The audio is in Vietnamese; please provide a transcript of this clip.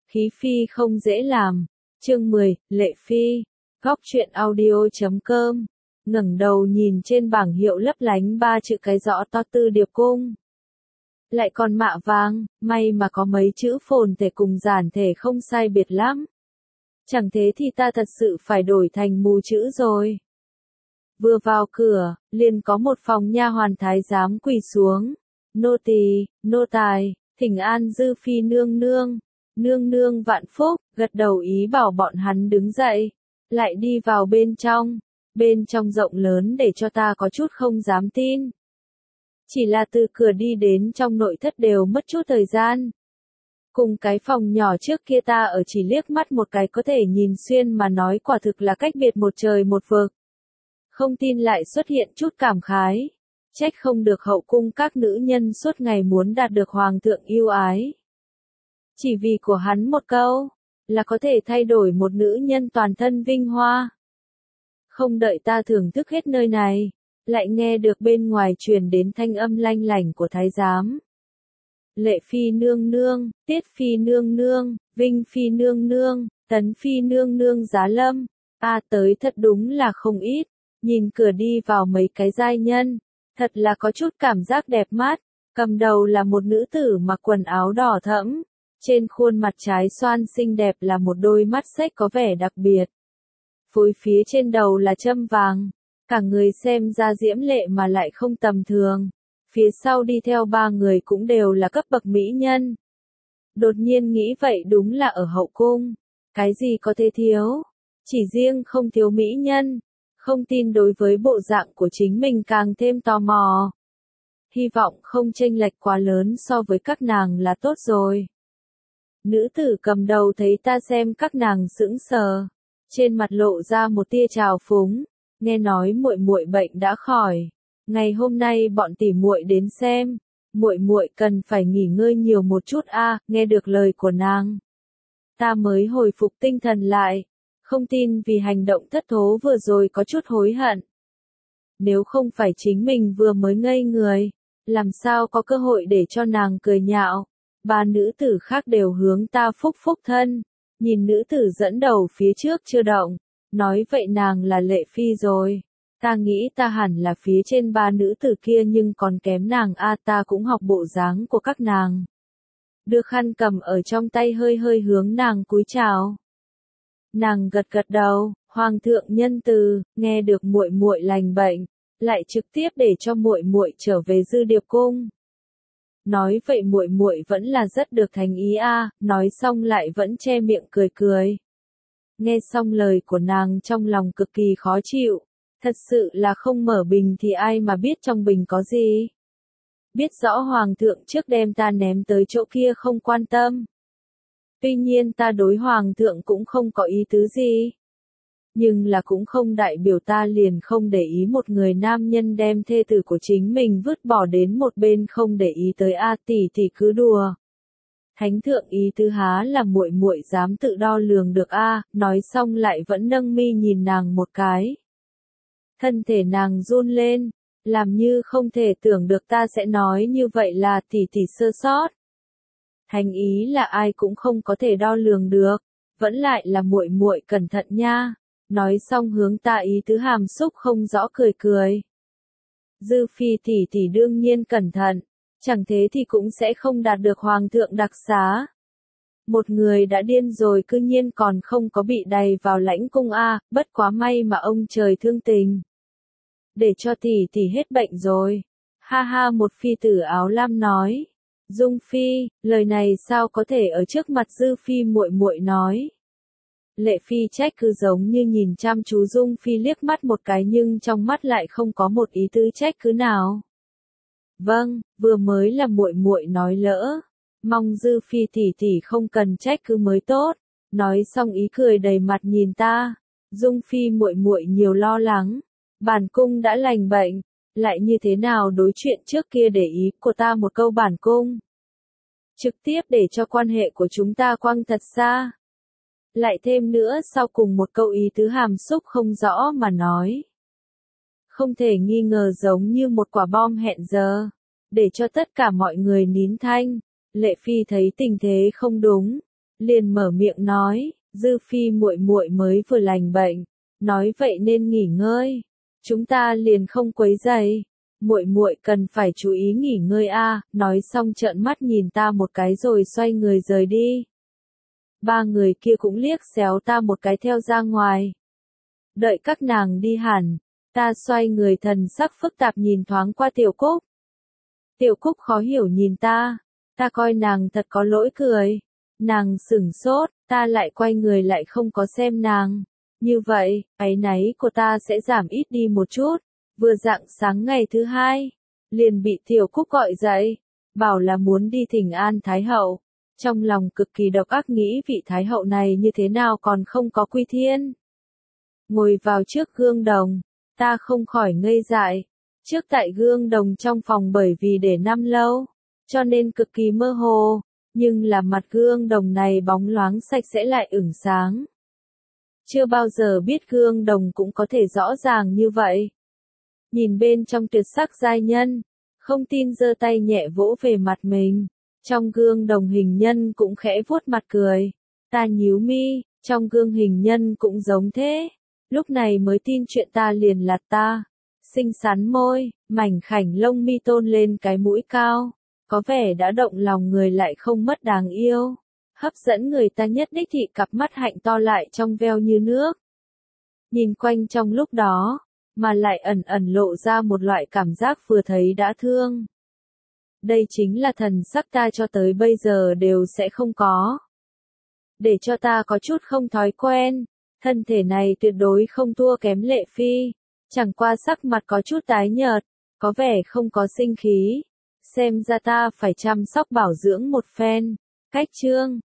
Khí phi không dễ làm. Chương 10, Lệ Phi. Góc truyện audio.com. Ngẩng đầu nhìn trên bảng hiệu lấp lánh 3 chữ cái rõ to Tư Điệp Cung. Lại còn mạ vàng, may mà có mấy chữ phồn thể cùng giản thể không sai biệt lắm. Chẳng thế thì ta thật sự phải đổi thành mù chữ rồi. Vừa vào cửa, liền có một phòng nha hoàn thái giám quỳ xuống. Nô tỳ, nô tài, thỉnh an Dư Phi nương nương. Nương nương vạn phúc, gật đầu ý bảo bọn hắn đứng dậy. Lại đi vào bên trong. Bên trong rộng lớn để cho ta có chút không dám tin. Chỉ là từ cửa đi đến trong nội thất đều mất chút thời gian. Cùng cái phòng nhỏ trước kia ta ở chỉ liếc mắt một cái có thể nhìn xuyên mà nói quả thực là cách biệt một trời một vực. Không tin lại xuất hiện chút cảm khái. Trách không được hậu cung các nữ nhân suốt ngày muốn đạt được hoàng thượng yêu ái. Chỉ vì của hắn một câu, là có thể thay đổi một nữ nhân toàn thân vinh hoa. Không đợi ta thưởng thức hết nơi này, lại nghe được bên ngoài truyền đến thanh âm lanh lảnh của thái giám. Lệ Phi nương nương, Tiết Phi nương nương, Vinh Phi nương nương, Tấn Phi nương nương giá lâm. Tới thật đúng là không ít, nhìn cửa đi vào mấy cái giai nhân, thật là có chút cảm giác đẹp mắt. Cầm đầu là một nữ tử mặc quần áo đỏ thẫm, trên khuôn mặt trái xoan xinh đẹp là một đôi mắt xếch có vẻ đặc biệt. Phối phía trên đầu là châm vàng, cả người xem ra diễm lệ mà lại không tầm thường. Phía sau đi theo 3 người cũng đều là cấp bậc mỹ nhân. Đột nhiên nghĩ vậy đúng là ở hậu cung, cái gì có thể thiếu, chỉ riêng không thiếu mỹ nhân, không tin đối với bộ dạng của chính mình càng thêm tò mò. Hy vọng không chênh lệch quá lớn so với các nàng là tốt rồi. Nữ tử cầm đầu thấy ta xem các nàng sững sờ, trên mặt lộ ra một tia trào phúng, nghe nói muội muội bệnh đã khỏi. Ngày hôm nay bọn tỉ muội đến xem, muội muội cần phải nghỉ ngơi nhiều một chút nghe được lời của nàng. Ta mới hồi phục tinh thần lại, không tin vì hành động thất thố vừa rồi có chút hối hận. Nếu không phải chính mình vừa mới ngây người, làm sao có cơ hội để cho nàng cười nhạo. 3 nữ tử khác đều hướng ta phúc phúc thân, nhìn nữ tử dẫn đầu phía trước chưa động, nói vậy nàng là Lệ Phi rồi. Ta nghĩ ta hẳn là phía trên 3 nữ tử kia nhưng còn kém nàng ta cũng học bộ dáng của các nàng. Đưa khăn cầm ở trong tay hơi hơi hướng nàng cúi chào. Nàng gật gật đầu, hoàng thượng nhân từ, nghe được muội muội lành bệnh, lại trực tiếp để cho muội muội trở về Dư Điệp Cung. Nói vậy muội muội vẫn là rất được thành ý nói xong lại vẫn che miệng cười cười. Nghe xong lời của nàng trong lòng cực kỳ khó chịu. Thật sự là không mở bình thì ai mà biết trong bình có gì. Biết rõ hoàng thượng trước đem ta ném tới chỗ kia không quan tâm. Tuy nhiên ta đối hoàng thượng cũng không có ý tứ gì. Nhưng là cũng không đại biểu ta liền không để ý một người nam nhân đem thê tử của chính mình vứt bỏ đến một bên không để ý tới tỷ cứ đùa. Thánh thượng ý tứ há là muội muội dám tự đo lường được nói xong lại vẫn nâng mi nhìn nàng một cái. Thân thể nàng run lên, làm như không thể tưởng được ta sẽ nói như vậy là tỷ sơ sót. Thành ý là ai cũng không có thể đo lường được, vẫn lại là muội muội cẩn thận nha. Nói xong hướng ta ý tứ hàm xúc không rõ cười cười. Dư Phi tỷ đương nhiên cẩn thận, chẳng thế thì cũng sẽ không đạt được hoàng thượng đặc xá. Một người đã điên rồi cư nhiên còn không có bị đày vào lãnh cung bất quá may mà ông trời thương tình. Để cho tỷ hết bệnh rồi. Ha ha, một phi tử áo lam nói. Dung Phi, lời này sao có thể ở trước mặt Dư Phi muội muội nói. Lệ Phi trách cứ giống như nhìn chăm chú Dung Phi liếc mắt một cái nhưng trong mắt lại không có một ý tứ trách cứ nào. Vâng, vừa mới là muội muội nói lỡ. Mong Dư Phi tỷ không cần trách cứ mới tốt. Nói xong ý cười đầy mặt nhìn ta. Dung Phi muội muội nhiều lo lắng. Bản cung đã lành bệnh, lại như thế nào đối chuyện trước kia để ý của ta một câu bản cung. Trực tiếp để cho quan hệ của chúng ta quăng thật xa. Lại thêm nữa sau cùng một câu ý tứ hàm xúc không rõ mà nói. Không thể nghi ngờ giống như một quả bom hẹn giờ. Để cho tất cả mọi người nín thanh. Lệ Phi thấy tình thế không đúng. liền mở miệng nói, Dư Phi muội muội mới vừa lành bệnh, nói vậy nên nghỉ ngơi. Chúng ta liền không quấy rầy. Muội muội cần phải chú ý nghỉ ngơi a, nói xong trợn mắt nhìn ta một cái rồi xoay người rời đi. Ba người kia cũng liếc xéo ta một cái theo ra ngoài. Đợi các nàng đi hẳn, ta xoay người thần sắc phức tạp nhìn thoáng qua Tiểu Cúc. Tiểu Cúc khó hiểu nhìn ta coi nàng thật có lỗi cười. Nàng sửng sốt, ta lại quay người lại không có xem nàng. Như vậy, áy náy của ta sẽ giảm ít đi một chút. Vừa rạng sáng ngày thứ hai, liền bị Tiểu Cúc gọi dậy, bảo là muốn đi thỉnh an Thái Hậu. Trong lòng cực kỳ độc ác nghĩ vị Thái Hậu này như thế nào còn không có quy thiên. Ngồi vào trước gương đồng, ta không khỏi ngây dại. Trước tại gương đồng trong phòng bởi vì để năm lâu, cho nên cực kỳ mơ hồ, nhưng là mặt gương đồng này bóng loáng sạch sẽ lại ửng sáng. Chưa bao giờ biết gương đồng cũng có thể rõ ràng như vậy. Nhìn bên trong tuyệt sắc giai nhân, không tin giơ tay nhẹ vỗ về mặt mình. Trong gương đồng hình nhân cũng khẽ vuốt mặt cười. Ta nhíu mi, trong gương hình nhân cũng giống thế. Lúc này mới tin chuyện ta liền lạt ta. Xinh xắn môi, mảnh khảnh lông mi tôn lên cái mũi cao. Có vẻ đã động lòng người lại không mất đáng yêu. Hấp dẫn người ta nhất đích thị cặp mắt hạnh to lại trong veo như nước. Nhìn quanh trong lúc đó, mà lại ẩn ẩn lộ ra một loại cảm giác vừa thấy đã thương. Đây chính là thần sắc ta cho tới bây giờ đều sẽ không có. Để cho ta có chút không thói quen, thân thể này tuyệt đối không thua kém Lệ Phi, chẳng qua sắc mặt có chút tái nhợt, có vẻ không có sinh khí. Xem ra ta phải chăm sóc bảo dưỡng một phen. Cách chương